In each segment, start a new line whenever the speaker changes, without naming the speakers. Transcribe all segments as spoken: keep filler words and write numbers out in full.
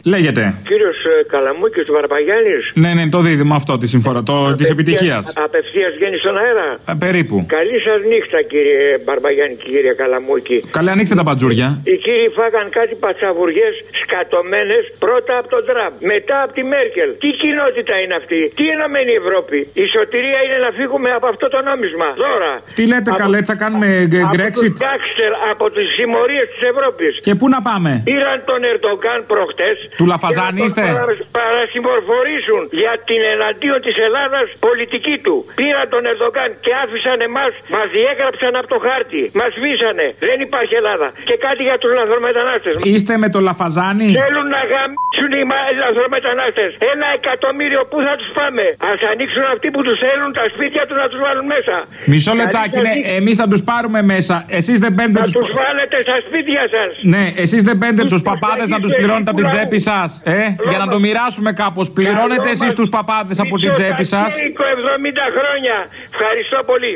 Λέγεται.
Κύριος Καλαμούκης του Βαρβαγιάννης.
Ναι, ναι, το δίδυμο αυτό τη συμφορά, το τη επιτυχία.
Απευθείας βγαίνει στον αέρα.
Α, περίπου.
Καλή σας νύχτα, κύριε Μπαρμπαγιάννη και κύριε Καλαμούκη.
Καλέ, ανοίξτε τα μπατζούρια.
Οι κύριοι φάγαν κάτι πατσαβουριές σκατωμένες πρώτα από τον Τραμπ, μετά από τη Μέρκελ. Τι κοινότητα είναι αυτή, τι ενωμένη Ευρώπη. Η σωτηρία είναι να φύγουμε από αυτό το νόμισμα. Δώρα.
Τι λέτε, από... καλέ, θα κάνουμε Brexit.
Από τους Γκάξτερ, από τις συμμορίες της Ευρώπης.
Και πού να πάμε.
Πήραν τον Ερντογκάν προχτές.
Του Λαφαζάνη είστε.
Παρα, παρασυμμορφορήσουν για την εναντίον της Ελλάδας πολιτική του. Πήραν τον Ερντογκάν και άφησαν εμάς, μας διέγραψαν από το χάρτη. Μας βίσανε. Δεν υπάρχει Ελλάδα. Και κάτι για τους λαθρομετανάστες.
Είστε με το Λαφαζάνη.
Θέλουν να γαμίσουν οι λαθρομετανάστες. Ένα εκατομμύριο που θα τους πάμε. Ας ανοίξουν αυτοί που τους θέλουν τα σπίτια τους να τους βάλουν μέσα.
Μισό λεπτάκι, ναι. Εμείς θα τους πάρουμε μέσα. Εσείς δεν μπαίνετε τους.
Θα τους βάλετε στα σπίτια σας.
Ναι, εσείς δεν μπαίνετε τους παπάδες να τους πληρώνετε από την τσέπη σας. Ε, για να το μοιράσουμε κάπως. Πληρώνετε εσείς τους παπάδες από την τσέπη σας.
εβδομήντα χρόνια. Ευχαριστώ πολύ.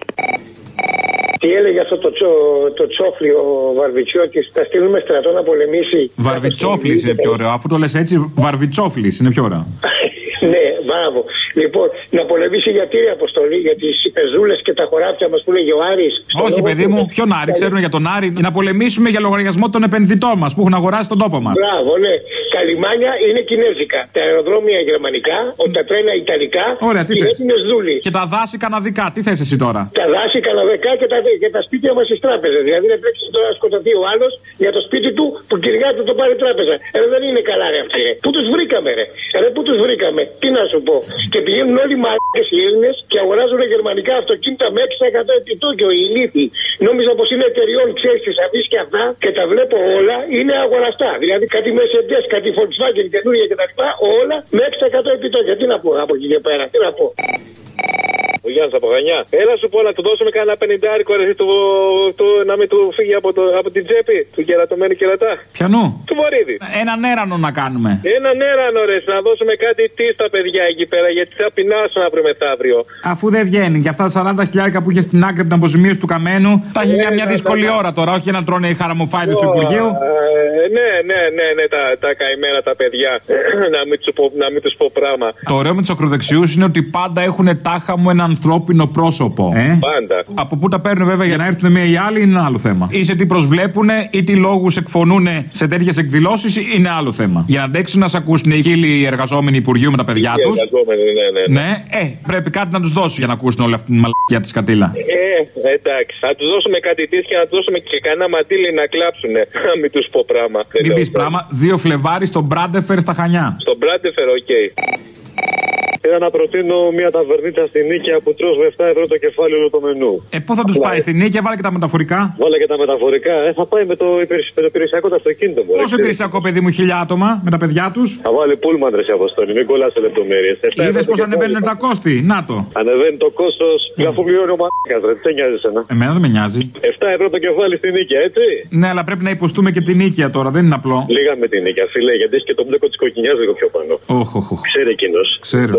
Τι έλεγε αυτό το, τσο, το τσόφλι ο Βαρβιτσιώτης, θα στείλουμε στρατό να πολεμήσει.
Βαρβιτσόφλης είναι πιο ωραίο. Αφού το λες έτσι, Βαρβιτσόφλης είναι πιο ωραίο.
Ναι, μπράβο. Λοιπόν, να πολεμήσει για τι αποστολή, για τις πεζούλες και τα χωράφια μας που λέγει ο Άρης.
Όχι, παιδί μου, ποιον Άρη, ξέρουν για τον Άρη. Να πολεμήσουμε για λογαριασμό των επενδυτών μας που έχουν αγοράσει τον τόπο μας.
Μπράβο, ναι. Καλυμάνια είναι κινέζικα. Τα αεροδρόμια γερμανικά, τα τρένα ιταλικά.
Ωραία, τι θες. Και τα δάση καναδικά, τι θες εσύ τώρα.
Τα δάση καναδικά και τα, και τα σπίτια μας στις τράπεζες. Δηλαδή να τρέξει τώρα να σκοτωθεί ο άλλος για το σπίτι του που κυριάται το πάρει τράπεζα. Ε, δεν είναι καλά ρε αυτοί. Πού τους βρήκαμε, ρε. ρε πού τους βρήκαμε. Τι να σου πω. Και πηγαίνουν όλοι οι μαλάκες οι Έλληνες και αγοράζουν γερμανικά αυτοκίνητα με έξι τοις εκατό επιτόκιο. Οι ηλίθιοι. Νόμιζα πως είναι εταιριών, ξέρεις, τις αφήσεις και αυτά και τα βλέπω όλα είναι αγοραστά. Δηλαδή κάτι Mercedes, κάτι Volkswagen καινούργια κτλ. Όλα με έξι τοις εκατό επιτόκιο. Τι να πω από εκεί και πέρα. Τι να πω.
Ο Γιάννης από Γανιά. Έλα σου πω να του δώσουμε κανένα πενηντάρικο ρε, του, του, να μην του φύγει από, το, από την τσέπη του κερατωμένου κερατά.
Ποιανού?
Του Βορύδη.
Έναν έρανο να κάνουμε.
Έναν έρανο ρε, να δώσουμε κάτι τι στα παιδιά εκεί πέρα γιατί θα πεινάσουν αύριο μεθαύριο.
Αφού δεν βγαίνει για αυτά τα σαράντα χιλιάρικα που είχε στην άκρη από την αποζημίωση του Καμένου, τα έχει για μια δύσκολη ώρα τώρα, όχι να τρώνε οι χαραμοφάιδες του Υπουργείου.
Ναι, ναι, ναι, ναι, τα, τα καημένα τα παιδιά. να μην τους πω, να μην τους πω πράγμα.
Το ωραίο με τους ακροδεξιούς είναι ότι πάντα έχουν τάχα μου ένα ανθρώπινο πρόσωπο. Ε?
Πάντα.
Από πού τα παίρνουν βέβαια για να έρθουν μία ή άλλοι είναι ένα άλλο θέμα. Ή σε τι προσβλέπουν ή τι λόγους εκφωνούν σε τέτοιες εκδηλώσεις είναι άλλο θέμα. Για να αντέξουν να σε ακούσουν οι χίλιοι εργαζόμενοι Υπουργείου με τα παιδιά τους.
Ναι, ναι, ναι.
ναι, ε, πρέπει κάτι να τους δώσουν για να ακούσουν όλη αυτή την μαλακιά τη σκατήλα.
Ε, εντάξει. Θα τους δώσουμε κάτι τέτοιο και να τους δώσουμε και κανένα μαντήλι να κλάψουνε. Να μην τους πω πράγμα.
Μην πεις πράγμα. δύο Φλεβάρι στον Μπράντεφερ στα Χανιά.
Στον Μπράντεφερ, οκ. Okay. Είδα να προτείνω μια ταβερνίτσα στην Νίκαια που τρως με επτά ευρώ το κεφάλι όλο το μενού.
Ε, πού θα τους πάει στην Νίκαια, βάλε και τα μεταφορικά.
Βάλε και τα μεταφορικά. Ε, θα πάει με το, το υπηρεσιακό το αυτοκίνητο μου.
Πόσο υπηρεσιακό παιδί μου, χίλια άτομα με τα παιδιά τους.
Θα βάλει πούλμαν ρε σε Αποστόλη, μην κολλάς σε λεπτομέρειες.
Είδες πως ανεβαίνουν τα κόστη, να το.
Ανεβαίνει το κόστος, mm. αφού πληρώνει ο μαλάκας ρε, τι νοιάζει εσένα.
Εμένα δεν με νοιάζει.
επτά ευρώ το κεφάλι στην Νίκαια, έτσι.
Ναι, αλλά πρέπει να υποστούμε και την Νίκαια τώρα, δεν είναι απλό.
Λίγα με την Νίκαια, φίλε, γιατί έχει και το μπλέκο της κοκκινιάς λίγο πιο πάνω.
Όχ, όχ, όχ.
Ξέρει εκείνος.
Ξέρω.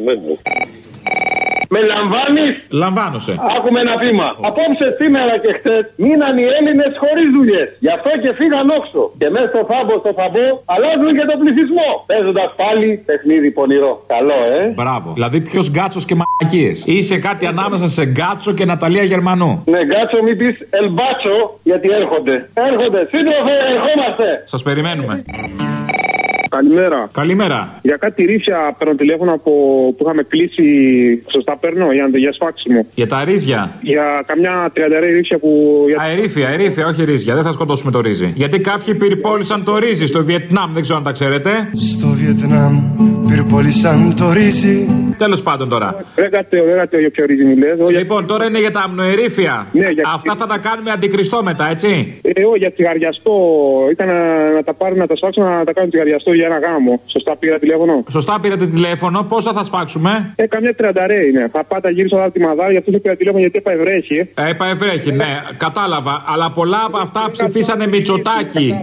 Με λαμβάνεις?
Λαμβάνωσε.
Άκουμε ένα βήμα. Oh. Απόψε, σήμερα και χτες μείναν οι Έλληνες χωρίς δουλειές. Γι' αυτό και φύγαν όξο. Και μέσα στο φάμπο, στο φαμπό, αλλάζουν και τον πληθυσμό. Παίζοντας πάλι παιχνίδι πονηρό. Καλό, ε.
Μπράβο. Δηλαδή ποιος Γκάτσος και μαλακίες. Είσαι κάτι ανάμεσα σε Γκάτσο και Ναταλία Γερμανού.
Ναι, Γκάτσο, μην πεις Ελμπάτσο, γιατί έρχονται. Έρχονται. Σύντροφε, ερχόμαστε.
Σας περιμένουμε.
Καλημέρα.
Καλημέρα.
Για κάτι ρύζια παίρνω τηλέφωνο από που είχαμε κλείσει. Σωστά παίρνω για, για σφάξιμο.
Για τα ρύζια.
Για καμιά τριανταρή ρύζια που. Για...
Α, ερήφια, ερήφια, όχι ρύζια. Δεν θα σκοτώσουμε το ρύζι. Γιατί κάποιοι πυρπόλησαν το ρύζι στο Βιετνάμ, δεν ξέρω αν τα ξέρετε.
Στο Βιετνάμ πυρπόλησαν το ρύζι.
Τέλος πάντων τώρα.
Δεν κατέω, δεν κατέω για ποιο ρύζι μιλές.
Λοιπόν, τώρα είναι για τα αμνοερήφια.
Ναι, για...
Αυτά θα τα κάνουμε αντικριστό μετά, έτσι.
Ε, εγώ για τσιγαριαστό. Ήταν να, να τα πάρουν, να τα σφάξουν, να τα κάνουν τσιγαριαστό για ένα γάμο. Σωστά πήρα τηλέφωνο.
Σωστά πήρατε τηλέφωνο. Πόσα θα σφάξουμε?
Ε, καμιά τριανταρέ είναι. Θα πάτε γύρω από τη Μαδάρα, γι' αυτό δεν πήρα τηλέφωνο γιατί επαευρέχει.
Ε, επαευρέχει, ναι, κατάλαβα. Αλλά πολλά από αυτά ψηφίσανε Μητσοτάκη.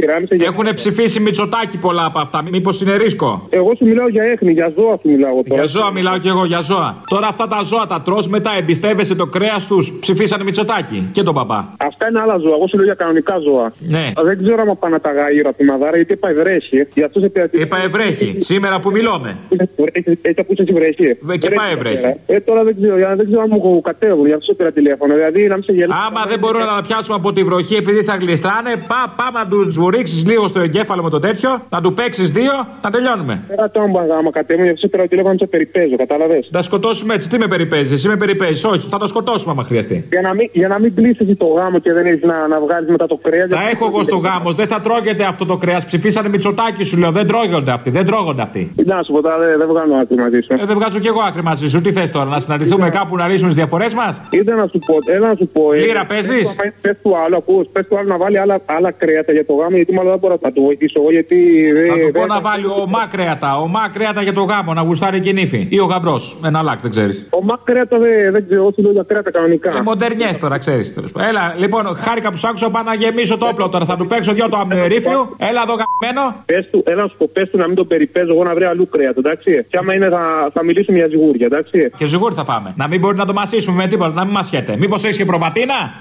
Έχουν ψηφίσει Μητσοτάκη πολλά από αυτά. Μήπως είναι ρίσκο?
Εγώ σου μιλάω για έχνη, για ζώα σου μιλάω τώρα.
Για ζώα μιλάω κι εγώ, για ζώα. Τώρα αυτά τα ζώα τα τρως, μετά εμπιστεύεσαι το κρέας τους. Ψηφίσανε Μητσοτάκη και τον παπά.
Αυτά είναι άλλα ζώα. Εγώ σου λέω για κανονικά ζώα.
Ναι.
Δεν ξέρω αν πάνε τα γαΐρα από τη Μαδάρα, γιατί είπα ευρέχει.
Είπα ευρέχει. Σήμερα που μιλώμε.
Έτσι ακούσει εσύ βρέχει.
Και πάει ευρέχει.
Ε, τώρα δεν ξέρω, δεν ξέρω αν μου κατέβουν, γι' αυτό σε πήρα τηλέφωνο. Δηλαδή να μην σε γελάσει.
Άμα δεν μπορούν να πιάσουμε από τη βροχή επειδή θα γλιστράνε, πά, πάμε να του βουρίξει λίγο στο εγκέφαλο με το τέτοιο, να του παίξει δύο, να τελειώνουμε.
Δεν το άμα κατέβουν, γι' αυτό σε πήρα τηλέφωνο να σε περιπέζω, κατάλαβε.
Θα σκοτώσουμε έτσι, τι με περιπέζει, εσύ με περιπέζει, όχι, θα το σκοτώσουμε άμα χρειαστεί.
Για να μην, για να μην πλήσει το γάμο και δεν έχει να, να βγάλει μετά το κρέα.
Θα έχω εγώ στο γάμο, δεν θα τρώγεται αυτό το κρέα. Ψηφίσανε Μητσοτάκη, σου λέω, δεν τρώγονται αυτοί, δεν τρώγονται αυτοί.
Να σου πω τώρα, δεν, δεν βγάζω άκρη μαζί σου.
Ε, δεν βγάζω κι εγώ άκρη μαζί σου, τι θε τώρα, να συναντηθούμε κάπου να λύσουμε τι διαφορέ μα.
Ήρθε να σου πω, έλα να σου πω.
Λύρα παίζει.
Πε του άλλου, ακού, πε του άλλου να βάλει άλλα, άλλα κρέατα για το γάμο, γιατί μάλλον δεν μπορώ να του βοηθήσω εγώ, γιατί.
Θα του πω να βάλει ομά κρέατα, ομά κρέατα για το γάμο, να γουστάρει και νύφη. Ή ο γαμπρό, ένα αλλάξ, δεν ξέρει.
Ομά κρέατα δεν ξέρω, όχι λέω για κρέατα κανονικά.
Ε, μοντερνιέ τώρα, ξέρει. Έλα, λοιπόν, χάρηκα που σ' άκουσα, πάω να γεμίσω το όπλο τώρα. Θα του παίξω δυο το αμνερίφιο. Έλα εδώ γαμμένο.
Πε του, έλα σου πω, πε του να μην τον περιπέζω εγώ να βρει αλλού κρέατα, εντάξει. Και άμα είναι θα, θα μιλήσουμε για ζυγούρια, εντάξει.
Και ζυγούρι θα φάμε. Να μην μπορεί να το μασίσουμε με τίποτα, να μην μασιέται. Μήπω έχει και προβατίνα.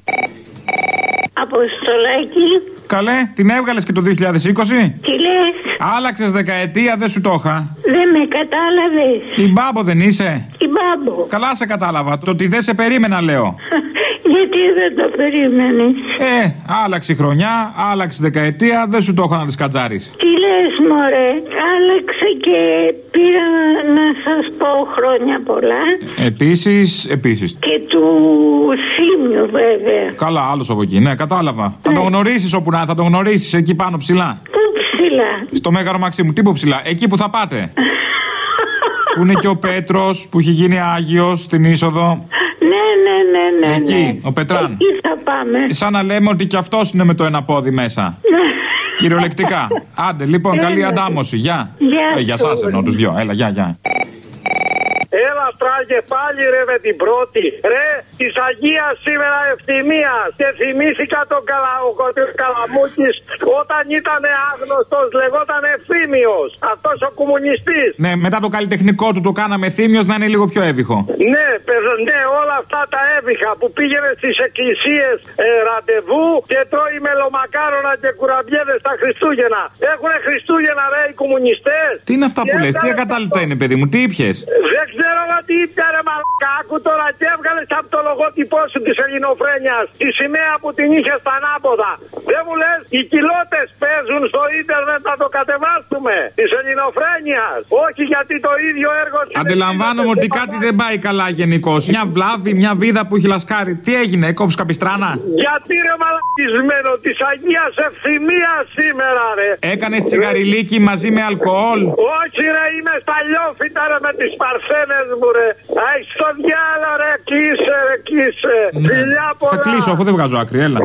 Αποστολάκι.
Καλέ, την έβγαλες και το δύο χιλιάδες είκοσι.
Τι λες?
Άλλαξες δεκαετία, δεν σου το είχα.
Δεν με κατάλαβες.
Η Μπάμπο δεν είσαι?
Η Μπάμπο.
Καλά σε κατάλαβα. Το ότι δεν σε περίμενα λέω.
Γιατί δεν το περίμενες?
Ε, άλλαξε η χρονιά, άλλαξε δεκαετία, δεν σου το έχω να τις κατζάρεις.
Τι λες μωρέ? Άλλαξε και πήρα να σας πω χρόνια πολλά.
Επίσης, επίσης.
Και του Θήμιου βέβαια.
Καλά, άλλος από εκεί, ναι, κατάλαβα. Ναι. Θα τον γνωρίσεις όπου να, θα τον γνωρίσεις εκεί πάνω ψηλά.
Πού ψηλά?
Στο Μέγαρο Μαξίμου, τι που ψηλά, εκεί που θα πάτε. Που είναι και ο Πέτρος που έχει γίνει Άγιος στην είσοδο.
Ναι, ναι, ναι, ναι.
Εκεί,
ναι.
ο Πετράν.
Εκεί θα πάμε.
Σαν να λέμε ότι κι αυτός είναι με το ένα πόδι μέσα. Κυριολεκτικά. Άντε, λοιπόν, καλή αντάμωση. Γεια.
Γεια,
ε, για σας εννοώ τους δυο. Έλα, γεια, γεια.
Έλα στράγε πάλι ρε με την πρώτη. Ρε της Αγίας σήμερα ευθυμίας. Και θυμήθηκα τον Καλαμούκης όταν ήταν άγνωστος, λεγόταν Ευθύμιος. Αυτός ο κομμουνιστής.
Ναι, μετά το καλλιτεχνικό του το κάναμε Θύμιος να είναι λίγο πιο έβυχο.
Ναι, παιδε, ναι, όλα αυτά τα έβυχα που πήγαινε στις εκκλησίες ε, ραντεβού και τρώει μελομακάρονα και κουραμπιέδες τα Χριστούγεννα. Έχουνε Χριστούγεννα ρε οι κομμουνιστές.
Τι είναι αυτά που λες, τι ακατάλληλα είναι παιδί μου, τι ήπιες?
Δεν ξέρω τι ήπια ρε μαλάκα. Άκου τώρα και έβγαλες από το λογότυπό σου της ελληνοφρένειας τη σημαία που την είχε στα ανάποδα. Δεν μου λες, οι κοιλώτες παίζουν στο ίντερνετ να το κατεβάσουμε της ελληνοφρένειας. Όχι γιατί το ίδιο έργο.
Αντιλαμβάνομαι ότι κάτι δεν πάει καλά γενικώς. Μια βλάβη, μια βίδα που έχει λασκάρει. Τι έγινε, έκοψε καπιστράνα?
Γιατί ρε μαλακισμένο της Αγίας Ευθυμίας σήμερα ρε.
Έκανες τσιγαριλίκι μαζί με αλκοόλ?
Όχι ρε, είμαι στα λιόφυτα ρε με τις παρθένες μου ρε. Αϊ στο διάλο ρε, κλείσε ρε, κλείσε. Φιλιά πολλά.
Θα κλείσω αφού δεν βγάζω άκρη, έλα.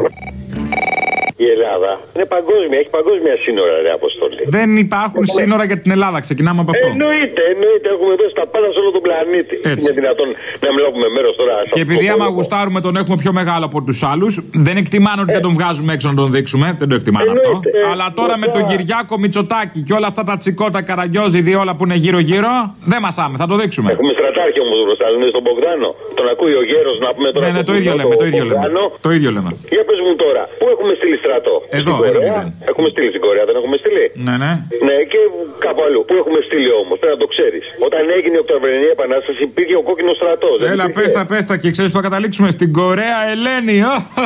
Η Ελλάδα είναι παγκόσμια, έχει παγκόσμια σύνορα, ρε Αποστόλη.
Δεν υπάρχουν έχουμε... σύνορα για την Ελλάδα, ξεκινάμε από αυτό.
Εννοείται, εννοείται, έχουμε δώσει τα πάντα σε όλο τον πλανήτη. Έτσι. Είναι δυνατόν να μην έχουμε μέρος τώρα.
Και επειδή άμα γουστάρουμε τον έχουμε πιο μεγάλο από τους άλλους, δεν εκτιμάνε ότι ε. δεν τον βγάζουμε έξω να τον δείξουμε. Δεν το εκτιμάνε αυτό. Ε. Αλλά τώρα με τον Κυριάκο Μητσοτάκη και όλα αυτά τα τσικότα καραγκιόζιδι όλα που είναι γύρω-γύρω, δεν μασάμε, θα το δείξουμε.
Έχουμε στρατάρχη όμως μπροστά, δεν είναι στον Μπογδάνο. Τον ακούει ο γέρος να πούμε τώρα.
Ναι, ναι, το ίδιο λέμε, το ίδιο λέμε. Το ίδιο λέμε.
Για πες μου τώρα, πού έχουμε στείλει στρατό?
Εδώ, εδώ μηδέν.
Έχουμε στείλει στην Κορέα, δεν έχουμε στείλει?
Ναι, ναι.
Ναι, και κάπου αλλού. Πού έχουμε στείλει όμως, πρέπει να το ξέρεις. Όταν έγινε η Οκτωβριανή Επανάσταση υπήρχε ο κόκκινος στρατός.
Έλα, πέστα, πέστα και ξέρεις που θα καταλήξουμε στην Κορέα, Ελένη.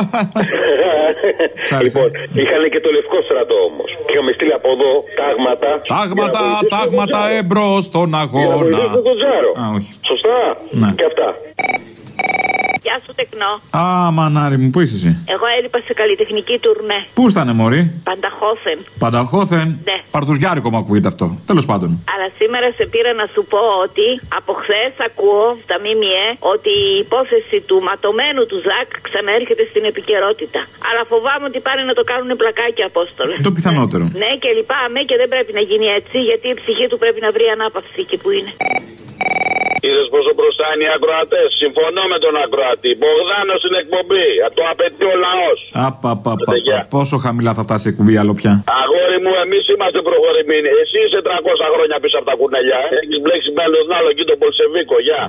Λοιπόν, είχαν και το λευκό στρατό όμως. Και είχαμε στείλει από εδώ τάγματα.
Τάγματα, τάγματα εμπρός στον αγώνα.
Α, όχι. Σωστά.
Ναι.
Και αυτά.
Γεια σου τεκνό.
Α, μανάρι μου, πού είσαι εσύ?
Εγώ έλειπα σε καλλιτεχνική τουρνέ.
Πού ήτανε μωρή?
Πανταχώθεν.
Πανταχώθεν.
Ναι.
Παρτουζιάρικο μου ακούγεται αυτό. Τέλος πάντων.
Αλλά σήμερα σε πήρα να σου πω ότι από χθες ακούω στα ΜΜΕ ότι η υπόθεση του ματωμένου του Ζακ ξαναέρχεται στην επικαιρότητα. Αλλά φοβάμαι ότι πάνε να το κάνουν πλακάκι, Απόστολε.
Το πιθανότερο.
Ναι, και λυπάμαι και δεν πρέπει να γίνει έτσι, γιατί η ψυχή του πρέπει να βρει ανάπαυση εκεί που είναι.
Είδες πόσο μπροστά είναι οι ακροατές. Συμφωνώ με τον ακροατή. Μπογδάνο στην εκπομπή. Το απαιτεί ο λαός.
Απαπαπα. Πόσο χαμηλά θα φτάσει η εκπομπή άλλο πια.
Αγόρι μου, εμείς είμαστε προχωρημένοι. Εσύ είσαι τριακόσια χρόνια πίσω από τα κουνελιά. Έχεις μπλέξει με άλλο άλλο εκεί τον Πολσεβίκο. Γεια.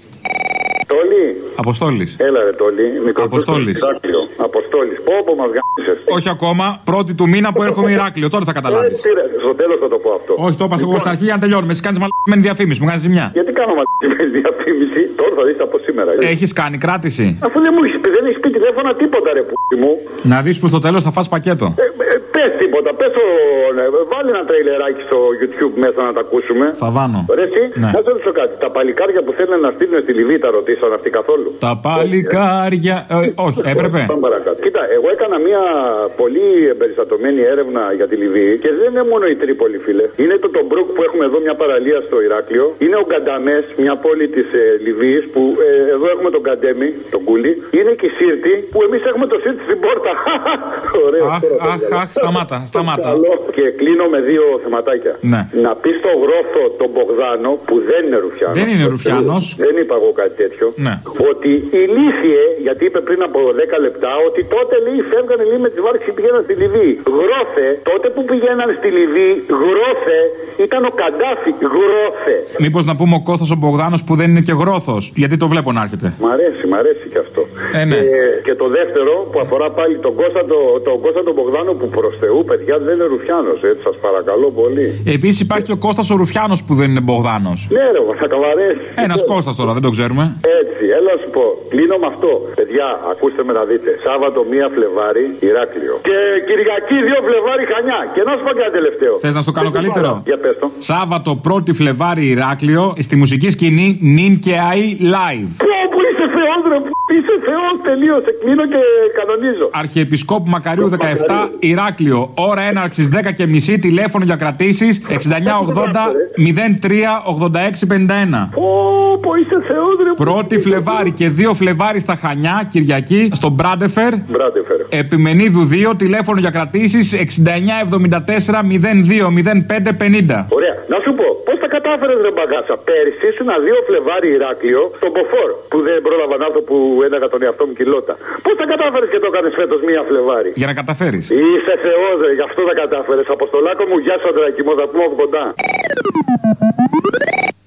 Τόλι.
Αποστόλης.
Έλα ρε Τόλι.
Αποστόλης.
Αποστόλης. Πόπο μας γάμισες.
Όχι ακόμα. Πρώτη του μήνα που έρχομαι Ηράκλειο. Τώρα θα καταλάβεις.
Στο τέλος θα το πω αυτό.
Όχι, το είπα εγώ στην αρχή για να τελειώνουμε. Εσύ κάνεις μαλακισμένη διαφήμιση. Μου κάνεις ζημιά.
Γιατί κάνω μαλακισμένη διαφήμιση. Τώρα θα δεις από σήμερα.
Έχεις κάνει κράτηση.
Αφού δεν μου έχεις πει, δεν έχεις πει τηλέφωνα τίποτα ρε π***η μου.
Να δεις που στο τέλος θα φας πακέτο.
Ε, ε, πες τίποτα. Πες το. Ναι, βάλει ένα τρέιλεράκι στο YouTube μέσα να τα ακούσουμε.
Θα βάνω.
Ρε εσύ,
ναι.
Να σε ρωτήσω κάτι. Τα παλικάρια που θέλουν να στείλουν στη Λιβύη τα ρωτήσαν αυτοί καθόλου.
Τα παλικάρια. Ε, όχι, έπρεπε.
Πάμε παρακάτω. Κοίτα, εγώ έκανα μια πολύ εμπεριστατωμένη έρευνα για τη Λιβύη και δεν είναι μόνο η Τρίπολη, φίλε. Είναι το Τομπρούκ που έχουμε εδώ μια παραλία στο Ηράκλειο. Είναι ο Γκανταμές, μια πόλη τη ε, Λιβύης που ε, εδώ έχουμε τον Καντέμι, τον Κούλι. Είναι και η Σύρτη που εμείς έχουμε το Σύρτη στην πόρτα. Ωραίο.
Αχ, αχ, αχ, σταμάτα, σταμάτα.
Και κλείνω με δύο θεματάκια.
Ναι.
Να πει στο Γρόθο τον Μπογδάνο που δεν είναι Ρουφιάνος.
Δεν είναι Ρουφιάνος.
Δεν είπα εγώ κάτι τέτοιο.
Ναι.
Ότι ηλίθιε, γιατί είπε πριν από δέκα λεπτά, ότι τότε λέει φεύγανε λέει, με τις βάρκες και πηγαίναν στη Λιβύη. Γρόθε, τότε που πηγαίναν στη Λιβύη, γρόθε ήταν ο Καντάφη. Γρόθε.
Μήπως να πούμε ο Κώστας ο Μπογδάνος που δεν είναι και Γρόθος. Γιατί το βλέπω να έρχεται.
Μ' αρέσει, μ' αρέσει και αυτό.
Ε, ναι.
και, και το δεύτερο που αφορά πάλι τον Κώστα τον το Κώστα τον Μπογδάνο που προς Θεού, παιδιά, δεν είναι Ρουφιάνος, έτσι, σας παρακαλώ πολύ.
Επίσης υπάρχει και ο Κώστας ο Ρουφιάνος που δεν είναι Μπογδάνος.
Ναι, ρε, θα καβαρέσει.
Ένας Κώστας τώρα, δεν το ξέρουμε.
Έτσι, έλα σου πω. Κλείνω με αυτό. Παιδιά, ακούστε με να δείτε. Σάββατο μία Φλεβάρι, Ηράκλειο. Και Κυριακή δύο Φλεβάρι, Χανιά. Και να σου πω κάτι τελευταίο.
Θες να στο κάνω καλύτερο?
Για πες το.
Σάββατο πρώτη Φλεβάρι, Ηράκλειο. Στη μουσική σκηνή Νιν και Άι live.
Που είσαι Θεός, ρε. Είσαι Θεός, τελείωσε. Κλείνω και κανονίζω.
Αρχιεπισκόπου Μακαρίου δεκαεπτά, Ηράκλειο. Ώρα έναρξης δέκα και μισή. Τηλέφωνο για κρατήσεις εξήντα εννιά ογδόντα μηδέν τρία ογδόντα έξι πενήντα ένα.
Πω, είσαι Θεός, ρε.
Πρώτη Φλεβάρι και δύο Φλεβάρι στα Χανιά, Κυριακή, στο Μπράντεφερ.
Μπράντεφερ.
Επιμενίδου δύο, τηλέφωνο για κρατήσεις εξήντα εννιά εβδομήντα τέσσερα μηδέν δύο μηδέν πέντε πενήντα.
Ωραία. Να σου πω, πώς τα κατάφερες, ρε μπαγκάτσα? Πέρυσι ήσουν δύο Φλεβάρι Ηράκλειο, στον Μποφόρ, που δεν πρόλαβαν αυτό που έναγα τον εαυτό μου κιλότα. Πώς τα κατάφερες και το έκανες φέτος μία Φλεβάρι?
Για να καταφέρεις.
Είσαι Θεός, ρε, γι' αυτό τα κατάφερες. Αποστολάκο μου, γεια σου, Αντράκη μου, θα πούμε από κοντά.